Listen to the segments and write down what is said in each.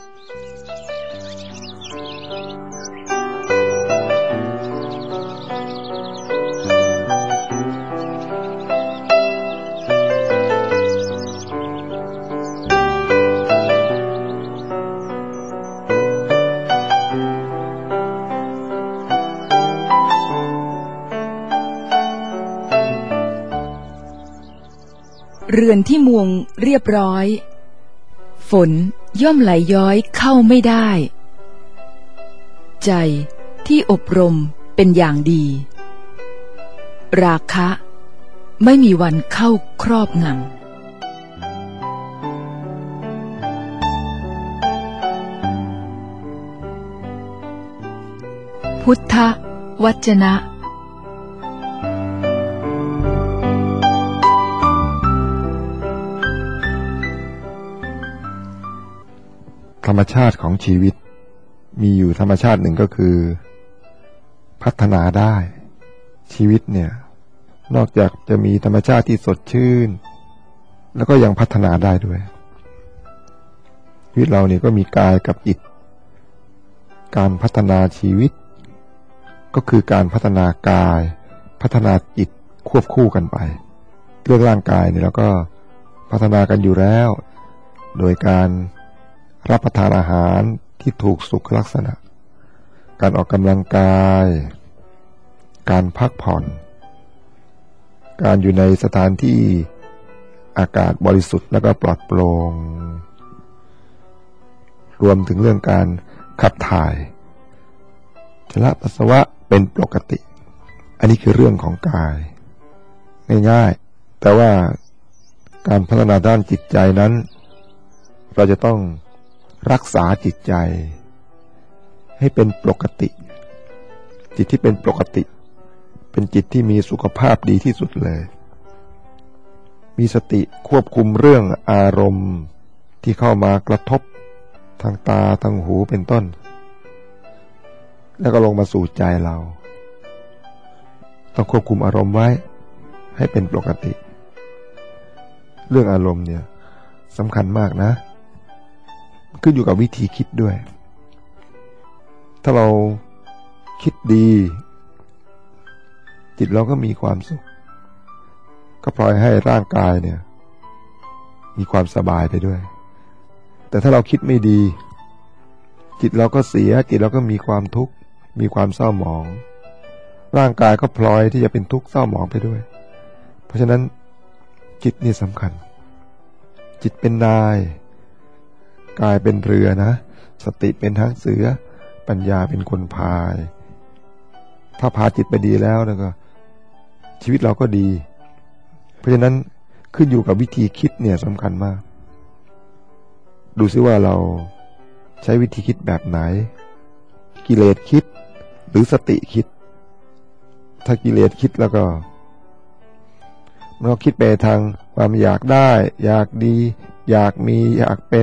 เรือนที่มุงเรียบร้อยฝนย่อมไหลย้อยเข้าไม่ได้ใจที่อบรมเป็นอย่างดีราคะไม่มีวันเข้าครอบงำพุทธวจนะธรรมชาติของชีวิตมีอยู่ธรรมชาติหนึ่งก็คือพัฒนาได้ชีวิตเนี่ยนอกจากจะมีธรรมชาติที่สดชื่นแล้วก็ยังพัฒนาได้ด้วยชีวิตเราเนี่ยก็มีกายกับจิตการพัฒนาชีวิตก็คือการพัฒนากายพัฒนาจิตควบคู่กันไปเรื่องร่างกายเนี่ยเราก็พัฒนากันอยู่แล้วโดยการรับประทานอาหารที่ถูกสุขลักษณะการออกกำลังกายการพักผ่อนการอยู่ในสถานที่อากาศบริสุทธิ์แล้วก็ปลอดโปร่งรวมถึงเรื่องการขับถ่ายชำระปัสสาวะเป็นปกติอันนี้คือเรื่องของกายง่ายๆแต่ว่าการพัฒนาด้านจิตใจนั้นเราจะต้องรักษาจิตใจให้เป็นปกติจิตที่เป็นปกติเป็นจิตที่มีสุขภาพดีที่สุดเลยมีสติควบคุมเรื่องอารมณ์ที่เข้ามากระทบทางตาทางหูเป็นต้นแล้วก็ลงมาสู่ใจเราต้องควบคุมอารมณ์ไว้ให้เป็นปกติเรื่องอารมณ์เนี่ยสำคัญมากนะขึ้นอยู่กับวิธีคิดด้วยถ้าเราคิดดีจิตเราก็มีความสุขก็ปล่อยให้ร่างกายเนี่ยมีความสบายไปด้วยแต่ถ้าเราคิดไม่ดีจิตเราก็เสียจิตเราก็มีความทุกข์มีความเศร้าหมองร่างกายก็พลอยที่จะเป็นทุกข์เศร้าหมองไปด้วยเพราะฉะนั้นจิตนี่สำคัญจิตเป็นนายกายเป็นเรือนะสติเป็นหางเสือปัญญาเป็นคนพายถ้าพาจิตไปดีแล้วก็ชีวิตเราก็ดีเพราะฉะนั้นขึ้นอยู่กับวิธีคิดเนี่ยสำคัญมากดูซิว่าเราใช้วิธีคิดแบบไหนกิเลสคิดหรือสติคิดถ้ากิเลสคิดแล้วก็มันก็คิดไปทางความอยากได้อยากดีอยากมีอยากเป็น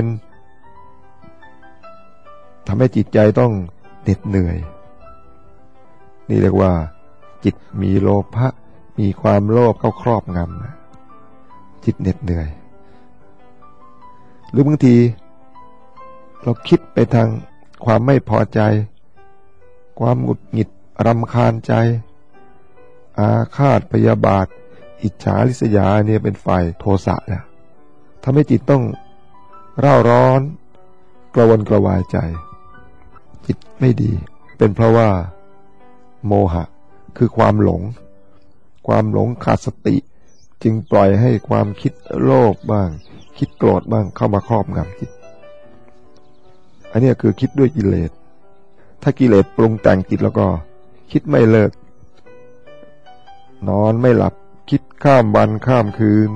ทำให้จิตใจต้องเหน็ดเหนื่อยนี่เรียกว่าจิตมีโลภะมีความโลภเข้าครอบงำจิตเหน็ดเหนื่อยหรือบางทีเราคิดไปทางความไม่พอใจความหงุดหงิดรำคาญใจอาฆาตพยาบาทอิจฉาริษยาเนี่ยเป็นฝ่ายโทสะแล้วทำให้จิตต้องเร่าร้อนกระวนกระวายใจจิตไม่ดีเป็นเพราะว่าโมหะคือความหลงขาดสติจึงปล่อยให้ความคิดโลภบ้างคิดโกรธบ้างเข้ามาครอบงำจิตอันนี้คือคิดด้วยกิเลสถ้ากิเลสปรุงแต่งจิตแล้วก็คิดไม่เลิกนอนไม่หลับคิดข้ามวันข้ามคืน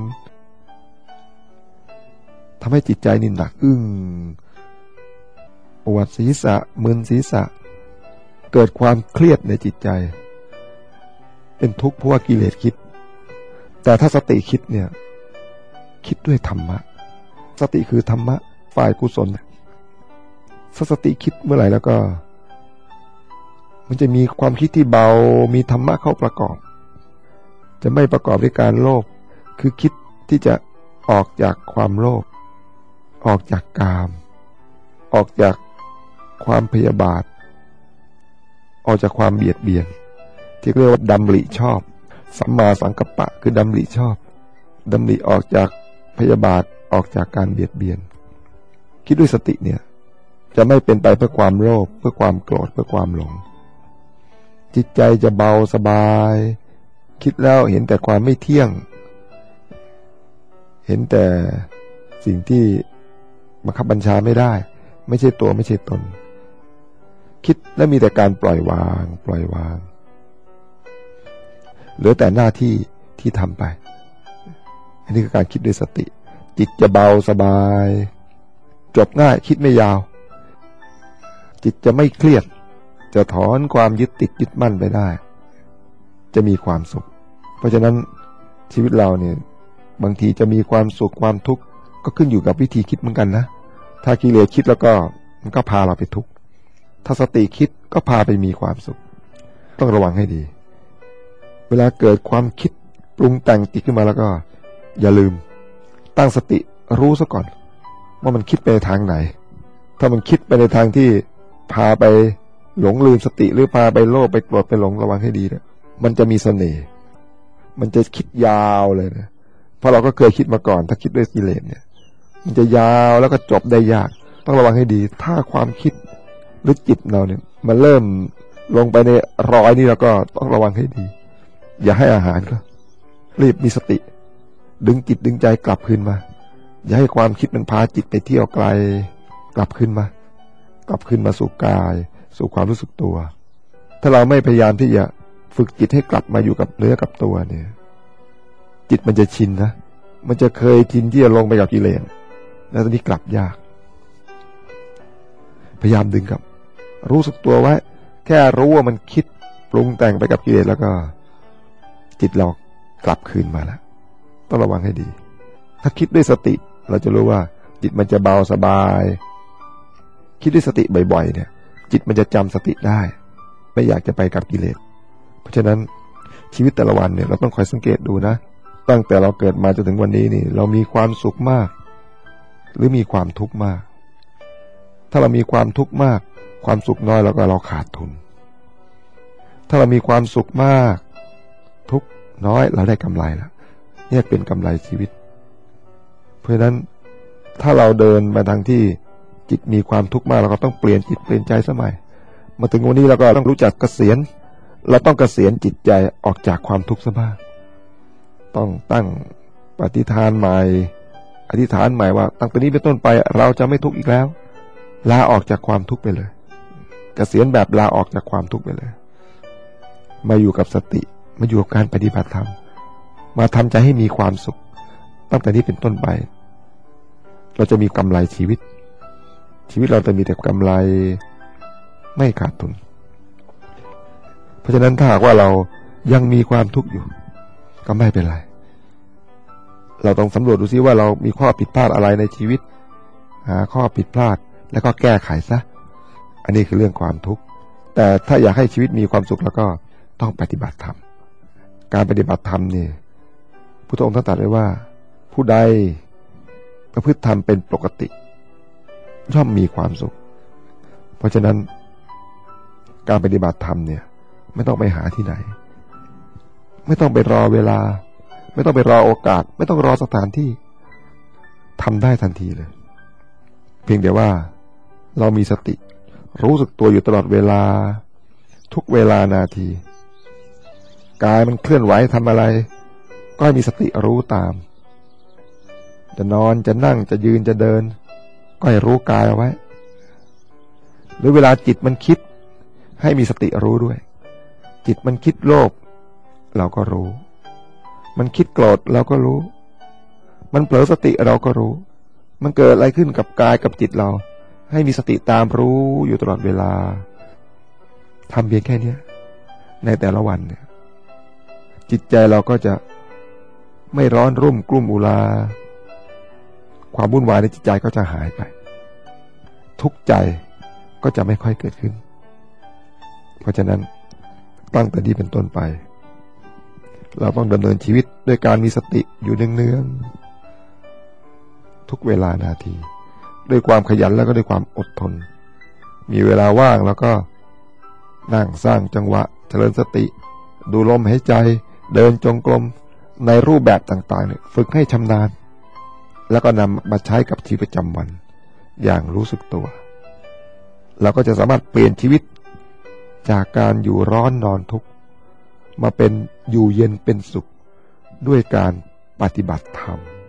ทำให้จิตใจนี่หนักอึ้งปวดศีรษะมึนศีรษะเกิดความเครียดในจิตใจเป็นทุกข์เพราะว่ากิเลสคิดแต่ถ้าสติคิดเนี่ยคิดด้วยธรรมะสติคือธรรมะฝ่ายกุศลสติคิดเมื่อไหร่แล้วก็มันจะมีความคิดที่เบามีธรรมะเข้าประกอบจะไม่ประกอบด้วยการโลภคือคิดที่จะออกจากความโลภออกจากกามออกจากความพยาบาทออกจากความเบียดเบียนที่เรียกว่าดำริชอบสัมมาสังกัปปะคือดำริชอบดำริออกจากพยาบาทออกจากการเบียดเบียนคิดด้วยสติเนี่ยจะไม่เป็นไปเพื่อความโลภเพื่อความโกรธเพื่อความหลงจิตใจจะเบาสบายคิดแล้วเห็นแต่ความไม่เที่ยงเห็นแต่สิ่งที่บังคับบัญชาไม่ได้ไม่ใช่ตัวไม่ใช่ตนคิดแล้วมีแต่การปล่อยวางเหลือแต่หน้าที่ที่ทำไปอันนี้คือการคิดด้วยสติจิตจะเบาสบายจบง่ายคิดไม่ยาวจิตจะไม่เครียดจะถอนความยึดติดยึดมั่นไปได้จะมีความสุขเพราะฉะนั้นชีวิตเราเนี่ยบางทีจะมีความสุขความทุกข์ก็ขึ้นอยู่กับวิธีคิดเหมือนกันนะถ้ากิเลสคิดแล้วก็มันก็พาเราไปทุกข์ถ้าสติคิดก็พาไปมีความสุขต้องระวังให้ดีเวลาเกิดความคิดปรุงแต่งจิตขึ้นมาแล้วก็อย่าลืมตั้งสติรู้ซะก่อนว่ามันคิดไปในทางไหนถ้ามันคิดไปในทางที่พาไปหลงลืมสติหรือพาไปโลภไปโกรธไปหลงระวังให้ดีนะมันจะมีเสน่ห์มันจะคิดยาวเลยนะเพราะเราก็เคยคิดมาก่อนถ้าคิดด้วยกิเลสเนี่ยมันจะยาวแล้วก็จบได้ยากต้องระวังให้ดีถ้าความคิดหรือจิตเราเนี่ยมันเริ่มลงไปในรอยนี่แล้วก็ต้องระวังให้ดีอย่าให้อาหารก็รีบมีสติดึงจิตดึงใจกลับคืนมาอย่าให้ความคิดมันพาจิตไปเที่ยวไกลกลับคืนมาสู่กายสู่ความรู้สึกตัวถ้าเราไม่พยายามที่จะฝึกจิตให้กลับมาอยู่กับเนื้อกับตัวเนี่ยจิตมันจะชินนะมันจะเคยชินที่จะลงไปกับกิเลสแล้วตอนนี้กลับยากพยายามดึงกลับรู้สึกตัวไว้แค่รู้ว่ามันคิดปรุงแต่งไปกับกิเลสแล้วก็จิตเรากลับคืนมาแล้วต้องระวังให้ดีถ้าคิดด้วยสติเราจะรู้ว่าจิตมันจะเบาสบายคิดด้วยสติบ่อยๆเนี่ยจิตมันจะจำสติได้ไม่อยากจะไปกับกิเลสเพราะฉะนั้นชีวิตแต่ละวันเนี่ยเราต้องคอยสังเกตดูนะตั้งแต่เราเกิดมาจนถึงวันนี้นี่เรามีความสุขมากหรือมีความทุกข์มากถ้าเรามีความทุกข์มากความสุขน้อยแล้วก็เราขาดทุนถ้าเรามีความสุขมากทุกข์น้อยเราได้กำไรแล้วเนี่ยเป็นกำไรชีวิตเพราะฉะนั้นถ้าเราเดินมาทางที่จิตมีความทุกข์มากเราก็ต้องเปลี่ยนจิตเปลี่ยนใจซะใหม่มาถึงวันนี้เราก็ต้องรู้จักเกษียณเราต้องเกษียณจิตใจออกจากความทุกข์ซะบ้างต้องตั้งปฏิฐานใหม่อธิษฐานใหม่ว่าตั้งแต่นี้เป็นต้นไปเราจะไม่ทุกข์อีกแล้วลาออกจากความทุกข์ไปเลยเกษียณแบบลาออกจากความทุกข์ไปเลยมาอยู่กับสติมาอยู่กับการปฏิบัติธรรมมาทำใจให้มีความสุขตั้งแต่นี้เป็นต้นไปเราจะมีกำไรชีวิตเราจะมีแต่กำไรไม่ขาดทุนเพราะฉะนั้นถ้าหากว่าเรายังมีความทุกข์อยู่ก็ไม่เป็นไรเราต้องสำรวจดูซิว่าเรามีข้อผิดพลาดอะไรในชีวิตหาข้อผิดพลาดแล้วก็แก้ไขซะอันนี้คือเรื่องความทุกข์แต่ถ้าอยากให้ชีวิตมีความสุขแล้วก็ต้องปฏิบัติธรรมการปฏิบัติธรรมนี่พุทธองค์ตรัสไว้ว่าผู้ใดประพฤติธรรมเป็นปกติย่อมมีความสุขเพราะฉะนั้นการปฏิบัติธรรมเนี่ยไม่ต้องไปหาที่ไหนไม่ต้องไปรอเวลาไม่ต้องไปรอโอกาสไม่ต้องรอสถานที่ทำได้ทันทีเลยเพียงแต่ว่าเรามีสติรู้สึกตัวอยู่ตลอดเวลาทุกเวลานาทีกายมันเคลื่อนไหวทำอะไรก็ให้มีสติรู้ตามจะนอนจะนั่งจะยืนจะเดินก็ให้รู้กายเอาไว้หรือเวลาจิตมันคิดให้มีสติรู้ด้วยจิตมันคิดโลภเราก็รู้มันคิดโกรธเราก็รู้มันเผลอสติเราก็รู้มันเกิดอะไรขึ้นกับกายกับจิตเราให้มีสติตามรู้อยู่ตลอดเวลาทำเพียงแค่นี้ในแต่ละวันเนี่ยจิตใจเราก็จะไม่ร้อนรุ่มกลุ่มอุราความวุ่นวายในจิตใจก็จะหายไปทุกข์ใจก็จะไม่ค่อยเกิดขึ้นเพราะฉะนั้นตั้งแต่นี้เป็นต้นไปเราต้องดำเนินชีวิตด้วยการมีสติอยู่เนืองๆทุกเวลานาทีด้วยความขยันแล้วก็ด้วยความอดทนมีเวลาว่างแล้วก็นั่งสร้างจังหวะเจริญสติดูลมหายใจเดินจงกรมในรูปแบบต่างๆเนี่ยฝึกให้ชำนาญแล้วก็นำมาใช้กับชีวิตประจำวันอย่างรู้สึกตัวเราก็จะสามารถเปลี่ยนชีวิตจากการอยู่ร้อนนอนทุกข์มาเป็นอยู่เย็นเป็นสุขด้วยการปฏิบัติธรรม